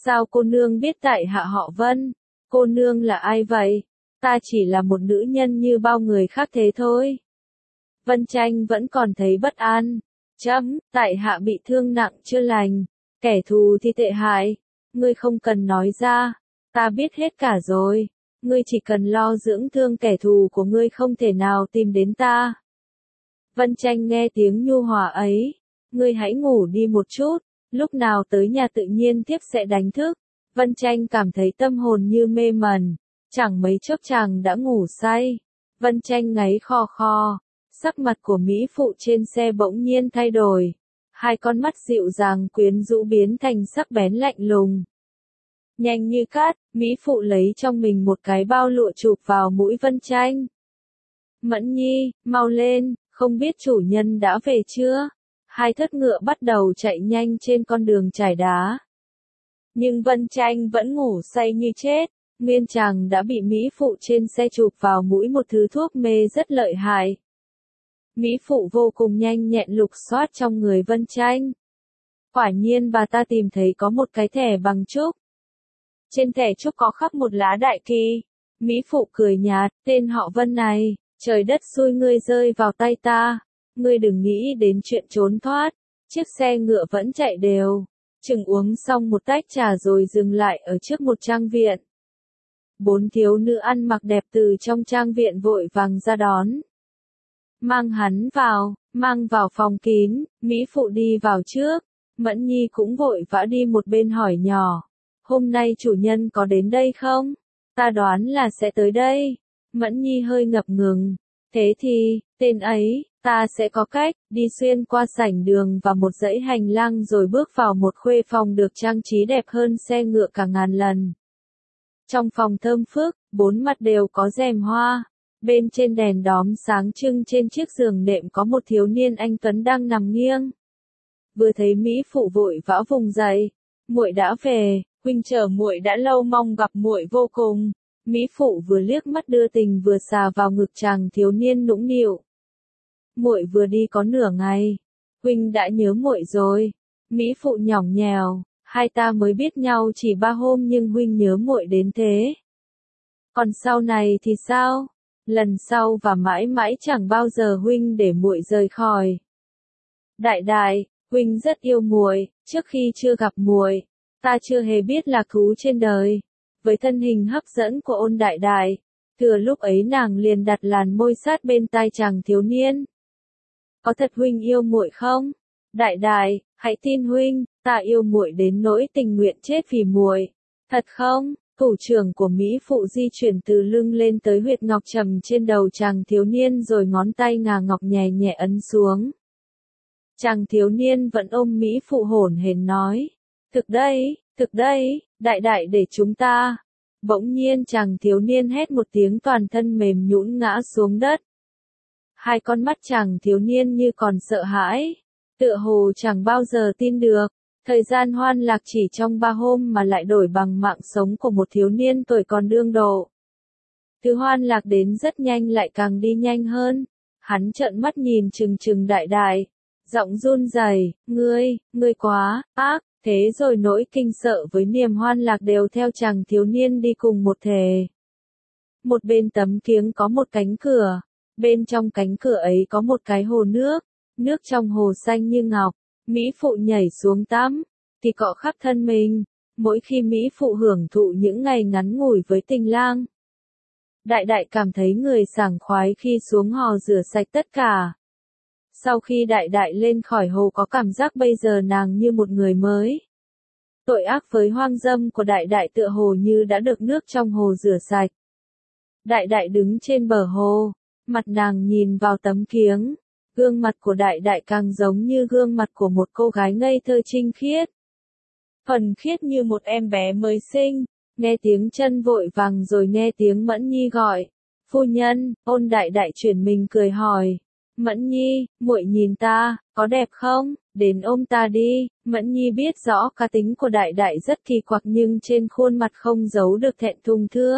Sao cô nương biết tại hạ họ Vân? Cô nương là ai vậy? Ta chỉ là một nữ nhân như bao người khác thế thôi. Vân Tranh vẫn còn thấy bất an. Tại hạ bị thương nặng chưa lành, kẻ thù thì tệ hại. Ngươi không cần nói ra, ta biết hết cả rồi. Ngươi chỉ cần lo dưỡng thương kẻ thù của ngươi không thể nào tìm đến ta. Vân Tranh nghe tiếng nhu hòa ấy. Ngươi hãy ngủ đi một chút, lúc nào tới nhà tự nhiên tiếp sẽ đánh thức. Vân Tranh cảm thấy tâm hồn như mê mẩn, chẳng mấy chốc chàng đã ngủ say. Vân Tranh ngáy khò khò, sắc mặt của Mỹ Phụ trên xe bỗng nhiên thay đổi. Hai con mắt dịu dàng quyến rũ biến thành sắc bén lạnh lùng. Nhanh như cát, Mỹ Phụ lấy trong mình một cái bao lụa chụp vào mũi Vân Tranh. Mẫn Nhi, mau lên, không biết chủ nhân đã về chưa? Hai thất ngựa bắt đầu chạy nhanh trên con đường trải đá. Nhưng Vân Tranh vẫn ngủ say như chết, nguyên chàng đã bị Mỹ Phụ trên xe chụp vào mũi một thứ thuốc mê rất lợi hại. Mỹ Phụ vô cùng nhanh nhẹn lục soát trong người Vân Tranh. Quả nhiên bà ta tìm thấy có một cái thẻ bằng trúc. Trên thẻ trúc có khắc một lá đại kỳ. Mỹ Phụ cười nhạt, tên họ Vân này, trời đất xui ngươi rơi vào tay ta. Ngươi đừng nghĩ đến chuyện trốn thoát. Chiếc xe ngựa vẫn chạy đều. Chừng uống xong một tách trà rồi dừng lại ở trước một trang viện. 4 thiếu nữ ăn mặc đẹp từ trong trang viện vội vàng ra đón. Mang hắn vào, mang vào phòng kín, Mỹ Phụ đi vào trước. Mẫn Nhi cũng vội vã đi một bên hỏi nhỏ. Hôm nay chủ nhân có đến đây không? Ta đoán là sẽ tới đây. Mẫn Nhi hơi ngập ngừng. Thế thì, tên ấy, ta sẽ có cách, đi xuyên qua sảnh đường và một dãy hành lang rồi bước vào một khuê phòng được trang trí đẹp hơn xe ngựa cả ngàn lần. Trong phòng thơm phức, 4 mặt đều có rèm hoa. Bên trên đèn đóm sáng trưng trên chiếc giường nệm có một thiếu niên anh tuấn đang nằm nghiêng. Vừa thấy Mỹ Phụ vội vã vùng dậy. Muội đã về, huynh chờ muội đã lâu mong gặp muội vô cùng. Mỹ Phụ vừa liếc mắt đưa tình vừa xà vào ngực chàng thiếu niên nũng nịu. Muội vừa đi có nửa ngày, huynh đã nhớ muội rồi. Mỹ Phụ nhõng nhẽo, hai ta mới biết nhau chỉ 3 hôm nhưng huynh nhớ muội đến thế. Còn sau này thì sao? Lần sau và mãi mãi chẳng bao giờ huynh để muội rời khỏi. Đại đại, huynh rất yêu muội, trước khi chưa gặp muội, ta chưa hề biết lạc thú trên đời. Với thân hình hấp dẫn của Ôn đại đại, thừa lúc ấy nàng liền đặt làn môi sát bên tai chàng thiếu niên. Có thật huynh yêu muội không? Đại đại, hãy tin huynh, ta yêu muội đến nỗi tình nguyện chết vì muội. Thật không? Thủ trưởng của Mỹ Phụ di chuyển từ lưng lên tới huyệt ngọc trầm trên đầu chàng thiếu niên rồi ngón tay ngà ngọc nhẹ nhẹ ấn xuống. Chàng thiếu niên vẫn ôm Mỹ Phụ hổn hển nói. Thực đây, đại đại để chúng ta. Bỗng nhiên chàng thiếu niên hét một tiếng toàn thân mềm nhũn ngã xuống đất. Hai con mắt chàng thiếu niên như còn sợ hãi. Tựa hồ chẳng bao giờ tin được. Thời gian hoan lạc chỉ trong 3 hôm mà lại đổi bằng mạng sống của một thiếu niên tuổi còn đương độ. Thứ hoan lạc đến rất nhanh lại càng đi nhanh hơn. Hắn trợn mắt nhìn chừng chừng đại đại. Giọng run rẩy, ngươi quá, ác. Thế rồi nỗi kinh sợ với niềm hoan lạc đều theo chàng thiếu niên đi cùng một thể. Một bên tấm kiếng có một cánh cửa. Bên trong cánh cửa ấy có một cái hồ nước. Nước trong hồ xanh như ngọc. Mỹ Phụ nhảy xuống tắm, thì cọ khắp thân mình. Mỗi khi Mỹ Phụ hưởng thụ những ngày ngắn ngủi với tình lang, đại đại cảm thấy người sảng khoái khi xuống hồ rửa sạch tất cả. Sau khi đại đại lên khỏi hồ có cảm giác bây giờ nàng như một người mới. Tội ác với hoang dâm của đại đại tựa hồ như đã được nước trong hồ rửa sạch. Đại đại đứng trên bờ hồ, mặt nàng nhìn vào tấm kiếng. Gương mặt của đại đại càng giống như gương mặt của một cô gái ngây thơ trinh khiết. Thuần khiết như một em bé mới sinh. Nghe tiếng chân vội vàng rồi nghe tiếng Mẫn Nhi gọi. Phu nhân, Ôn đại đại chuyển mình cười hỏi. Mẫn Nhi, muội nhìn ta, có đẹp không? Đến ôm ta đi. Mẫn Nhi biết rõ cá tính của đại đại rất kỳ quặc nhưng trên khuôn mặt không giấu được thẹn thùng thưa.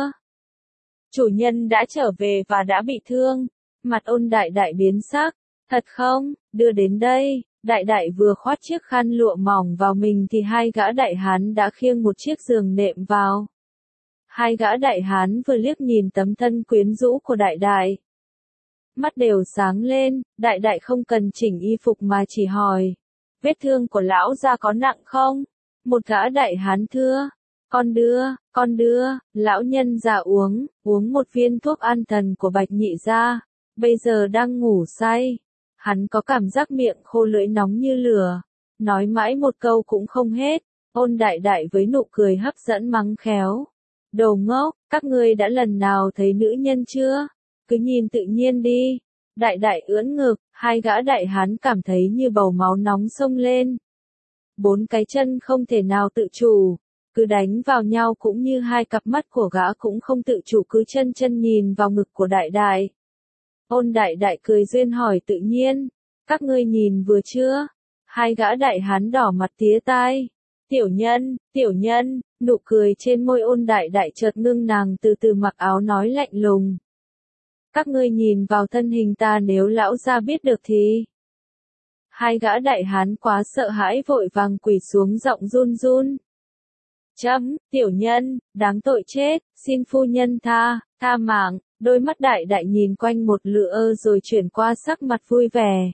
Chủ nhân đã trở về và đã bị thương. Mặt Ôn đại đại biến sắc. Thật không? Đưa đến đây. Đại đại vừa khoác chiếc khăn lụa mỏng vào mình thì hai gã đại hán đã khiêng một chiếc giường nệm vào. Hai gã đại hán vừa liếc nhìn tấm thân quyến rũ của đại đại. Mắt đều sáng lên, đại đại không cần chỉnh y phục mà chỉ hỏi. Vết thương của lão gia có nặng không? Một gã đại hán thưa. Con đưa, lão nhân già uống một viên thuốc an thần của Bạch Nhị gia, bây giờ đang ngủ say. Hắn có cảm giác miệng khô lưỡi nóng như lửa, nói mãi một câu cũng không hết. Ôn đại đại với nụ cười hấp dẫn mắng khéo. Đồ ngốc, các ngươi đã lần nào thấy nữ nhân chưa? Cứ nhìn tự nhiên đi. Đại đại ưỡn ngực, hai gã đại hán cảm thấy như bầu máu nóng sông lên. Bốn cái chân không thể nào tự chủ, cứ đánh vào nhau cũng như hai cặp mắt của gã cũng không tự chủ cứ chân nhìn vào ngực của đại đại. Ôn đại đại cười duyên hỏi tự nhiên, các ngươi nhìn vừa chưa? Hai gã đại hán đỏ mặt tía tai. Tiểu nhân, nụ cười trên môi ôn đại đại chợt ngưng, nàng từ từ mặc áo nói lạnh lùng. Các ngươi nhìn vào thân hình ta, nếu lão gia biết được thì... Hai gã đại hán quá sợ hãi vội vàng quỳ xuống, giọng run run. Tiểu nhân, đáng tội chết, xin phu nhân tha mạng. Đôi mắt đại đại nhìn quanh một lượt rồi chuyển qua sắc mặt vui vẻ.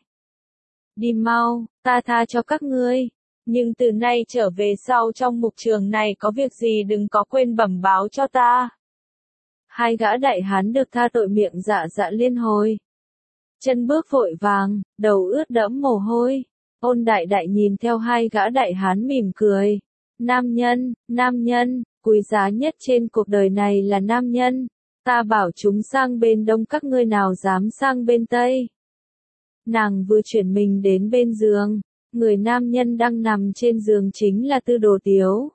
Đi mau, ta tha cho các ngươi. Nhưng từ nay trở về sau trong mục trường này có việc gì đừng có quên bẩm báo cho ta. Hai gã đại hán được tha tội miệng dạ dạ liên hồi. Chân bước vội vàng, đầu ướt đẫm mồ hôi. Ôn đại đại nhìn theo hai gã đại hán mỉm cười. Nam nhân, quý giá nhất trên cuộc đời này là nam nhân. Ta bảo chúng sang bên đông, các ngươi nào dám sang bên tây. Nàng vừa chuyển mình đến bên giường. Người nam nhân đang nằm trên giường chính là Tư Đồ Tiếu.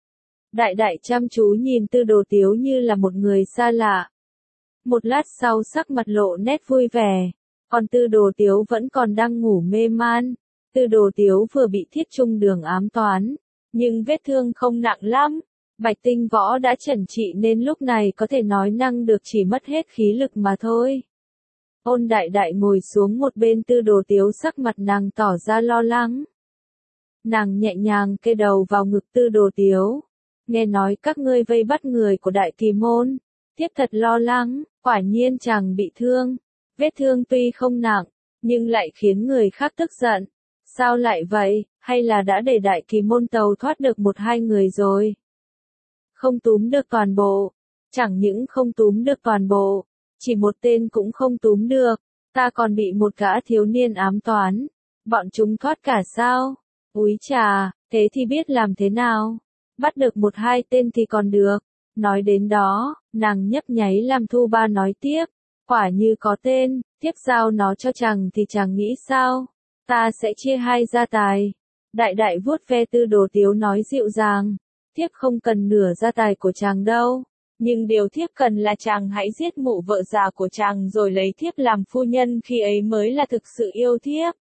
Đại đại chăm chú nhìn Tư Đồ Tiếu như là một người xa lạ. Một lát sau sắc mặt lộ nét vui vẻ. Còn Tư Đồ Tiếu vẫn còn đang ngủ mê man. Tư Đồ Tiếu vừa bị Thiết Trung Đường ám toán. Nhưng vết thương không nặng lắm. Bạch Tinh Võ đã chẩn trị nên lúc này có thể nói năng được, chỉ mất hết khí lực mà thôi. Ôn đại đại ngồi xuống một bên Tư Đồ Tiếu, sắc mặt nàng tỏ ra lo lắng. Nàng nhẹ nhàng kê đầu vào ngực Tư Đồ Tiếu. Nghe nói các ngươi vây bắt người của Đại Kỳ Môn. Tiếp thật lo lắng, quả nhiên chàng bị thương. Vết thương tuy không nặng, nhưng lại khiến người khác tức giận. Sao lại vậy, hay là đã để Đại Kỳ Môn tàu thoát được một hai người rồi? Không túm được toàn bộ. Chẳng những không túm được toàn bộ, chỉ một tên cũng không túm được. Ta còn bị một gã thiếu niên ám toán. Bọn chúng thoát cả sao? Úi chà, thế thì biết làm thế nào? Bắt được một hai tên thì còn được. Nói đến đó, nàng nhấp nháy làm Thu Ba nói tiếp. Quả như có tên, tiếp giao nó cho chàng thì chàng nghĩ sao? Ta sẽ chia hai gia tài. Đại đại vuốt ve Tư Đồ Tiếu nói dịu dàng. Thiếp không cần nửa gia tài của chàng đâu. Nhưng điều thiếp cần là chàng hãy giết mụ vợ già của chàng rồi lấy thiếp làm phu nhân, khi ấy mới là thực sự yêu thiếp.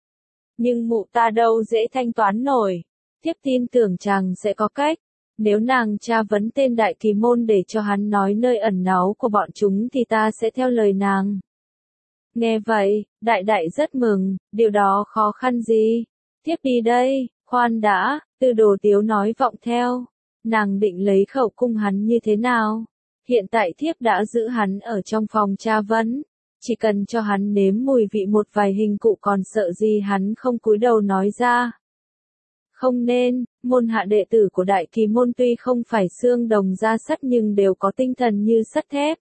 Nhưng mụ ta đâu dễ thanh toán nổi. Thiếp tin tưởng chàng sẽ có cách. Nếu nàng tra vấn tên Đại Kỳ Môn để cho hắn nói nơi ẩn náu của bọn chúng thì ta sẽ theo lời nàng. Nghe vậy, đại đại rất mừng, điều đó khó khăn gì? Thiếp đi đây, khoan đã, Tư Đồ Tiếu nói vọng theo. Nàng định lấy khẩu cung hắn như thế nào? Hiện tại thiếp đã giữ hắn ở trong phòng tra vấn. Chỉ cần cho hắn nếm mùi vị một vài hình cụ, còn sợ gì hắn không cúi đầu nói ra. Không nên, môn hạ đệ tử của Đại Kỳ Môn tuy không phải xương đồng da sắt nhưng đều có tinh thần như sắt thép.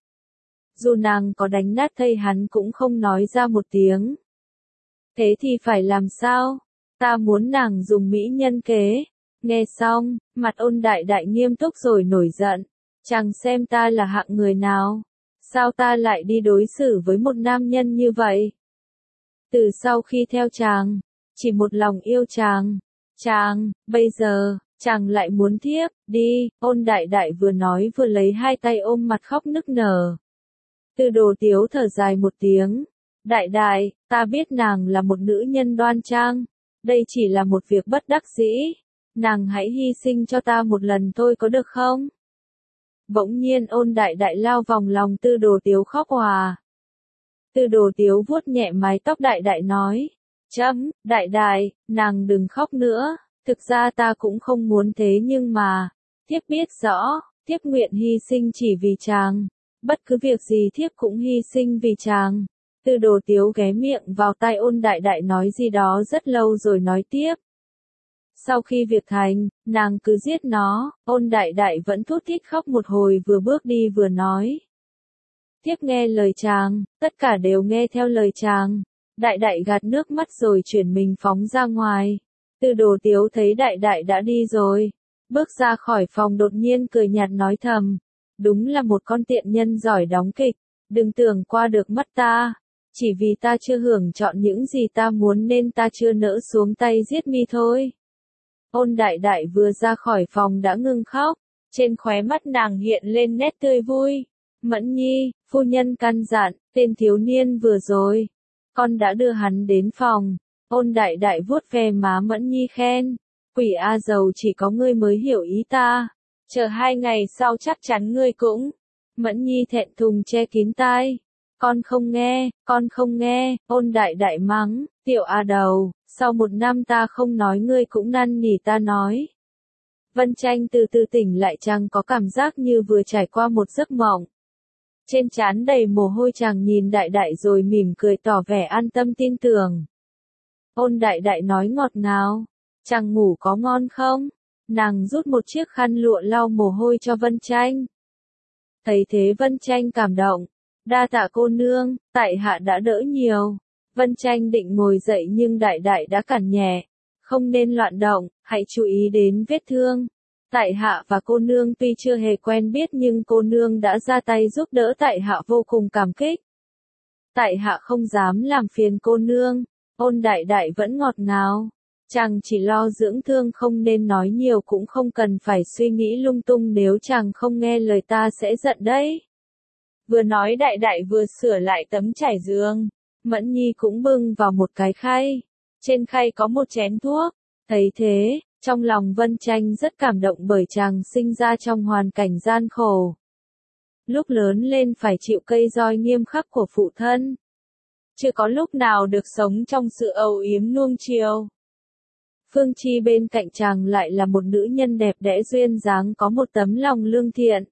Dù nàng có đánh nát thây hắn cũng không nói ra một tiếng. Thế thì phải làm sao? Ta muốn nàng dùng mỹ nhân kế. Nghe xong, mặt Ôn đại đại nghiêm túc rồi nổi giận. Chàng xem ta là hạng người nào? Sao ta lại đi đối xử với một nam nhân như vậy? Từ sau khi theo chàng, chỉ một lòng yêu chàng. Bây giờ, chàng lại muốn thiếp, đi. Ôn đại đại vừa nói vừa lấy hai tay ôm mặt khóc nức nở. Tư Đồ Tiếu thở dài một tiếng. Đại đại, ta biết nàng là một nữ nhân đoan trang. Đây chỉ là một việc bất đắc dĩ. Nàng hãy hy sinh cho ta một lần thôi có được không? Bỗng nhiên Ôn đại đại lao vòng lòng Tư Đồ Tiếu khóc òa. Tư Đồ Tiếu vuốt nhẹ mái tóc đại đại nói. Đại đại, nàng đừng khóc nữa, thực ra ta cũng không muốn thế nhưng mà, thiếp biết rõ, thiếp nguyện hy sinh chỉ vì chàng, bất cứ việc gì thiếp cũng hy sinh vì chàng. Tư Đồ Tiếu ghé miệng vào tai Ôn Đại Đại nói gì đó rất lâu rồi nói tiếp. Sau khi việc thành, nàng cứ giết nó, Ôn Đại Đại vẫn thút thít khóc một hồi vừa bước đi vừa nói. Thiếp nghe lời chàng, tất cả đều nghe theo lời chàng. Đại Đại gạt nước mắt rồi chuyển mình phóng ra ngoài. Tư Đồ Tiếu thấy Đại Đại đã đi rồi. Bước ra khỏi phòng đột nhiên cười nhạt nói thầm. Đúng là một con tiện nhân giỏi đóng kịch. Đừng tưởng qua được mắt ta. Chỉ vì ta chưa hưởng chọn những gì ta muốn nên ta chưa nỡ xuống tay giết mi thôi. Ôn Đại Đại vừa ra khỏi phòng đã ngưng khóc. Trên khóe mắt nàng hiện lên nét tươi vui. Mẫn Nhi, phu nhân căn dặn, tên thiếu niên vừa rồi. Con đã đưa hắn đến phòng. Ôn Đại Đại vuốt ve má Mẫn Nhi khen. Quỷ A Dầu chỉ có ngươi mới hiểu ý ta. Chờ 2 ngày sau chắc chắn ngươi cũng. Mẫn Nhi thẹn thùng che kín tai. Con không nghe, Ôn Đại Đại mắng, tiểu A Đầu, sau 1 năm ta không nói ngươi cũng năn nỉ ta nói. Vân Tranh từ từ tỉnh lại chàng có cảm giác như vừa trải qua một giấc mộng. Trên trán đầy mồ hôi chàng nhìn Đại Đại rồi mỉm cười tỏ vẻ an tâm tin tưởng. Ôn Đại Đại nói ngọt ngào, chàng ngủ có ngon không? Nàng rút một chiếc khăn lụa lau mồ hôi cho Vân Tranh. Thấy thế Vân Tranh cảm động. Đa tạ cô nương, tại hạ đã đỡ nhiều. Vân Tranh định ngồi dậy nhưng Đại Đại đã cản nhẹ. Không nên loạn động, hãy chú ý đến vết thương. Tại hạ và cô nương tuy chưa hề quen biết nhưng cô nương đã ra tay giúp đỡ tại hạ vô cùng cảm kích. Tại hạ không dám làm phiền cô nương. Ôn Đại Đại vẫn ngọt ngào. Chàng chỉ lo dưỡng thương không nên nói nhiều cũng không cần phải suy nghĩ lung tung nếu chàng không nghe lời ta sẽ giận đấy. Vừa nói Đại Đại vừa sửa lại tấm trải giường. Mẫn Nhi cũng bưng vào một cái khay. Trên khay có một chén thuốc. Thấy thế, trong lòng Vân Tranh rất cảm động bởi chàng sinh ra trong hoàn cảnh gian khổ. Lúc lớn lên phải chịu cây roi nghiêm khắc của phụ thân. Chưa có lúc nào được sống trong sự âu yếm nuông chiều. Phương Chi bên cạnh chàng lại là một nữ nhân đẹp đẽ duyên dáng có một tấm lòng lương thiện.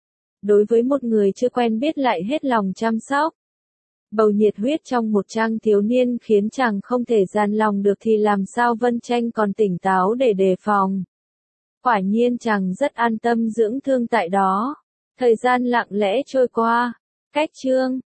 Đối với một người chưa quen biết lại hết lòng chăm sóc. Bầu nhiệt huyết trong một trang thiếu niên khiến chàng không thể dàn lòng được thì làm sao Vân Tranh còn tỉnh táo để đề phòng. Quả nhiên chàng rất an tâm dưỡng thương tại đó. Thời gian lặng lẽ trôi qua. Cách chương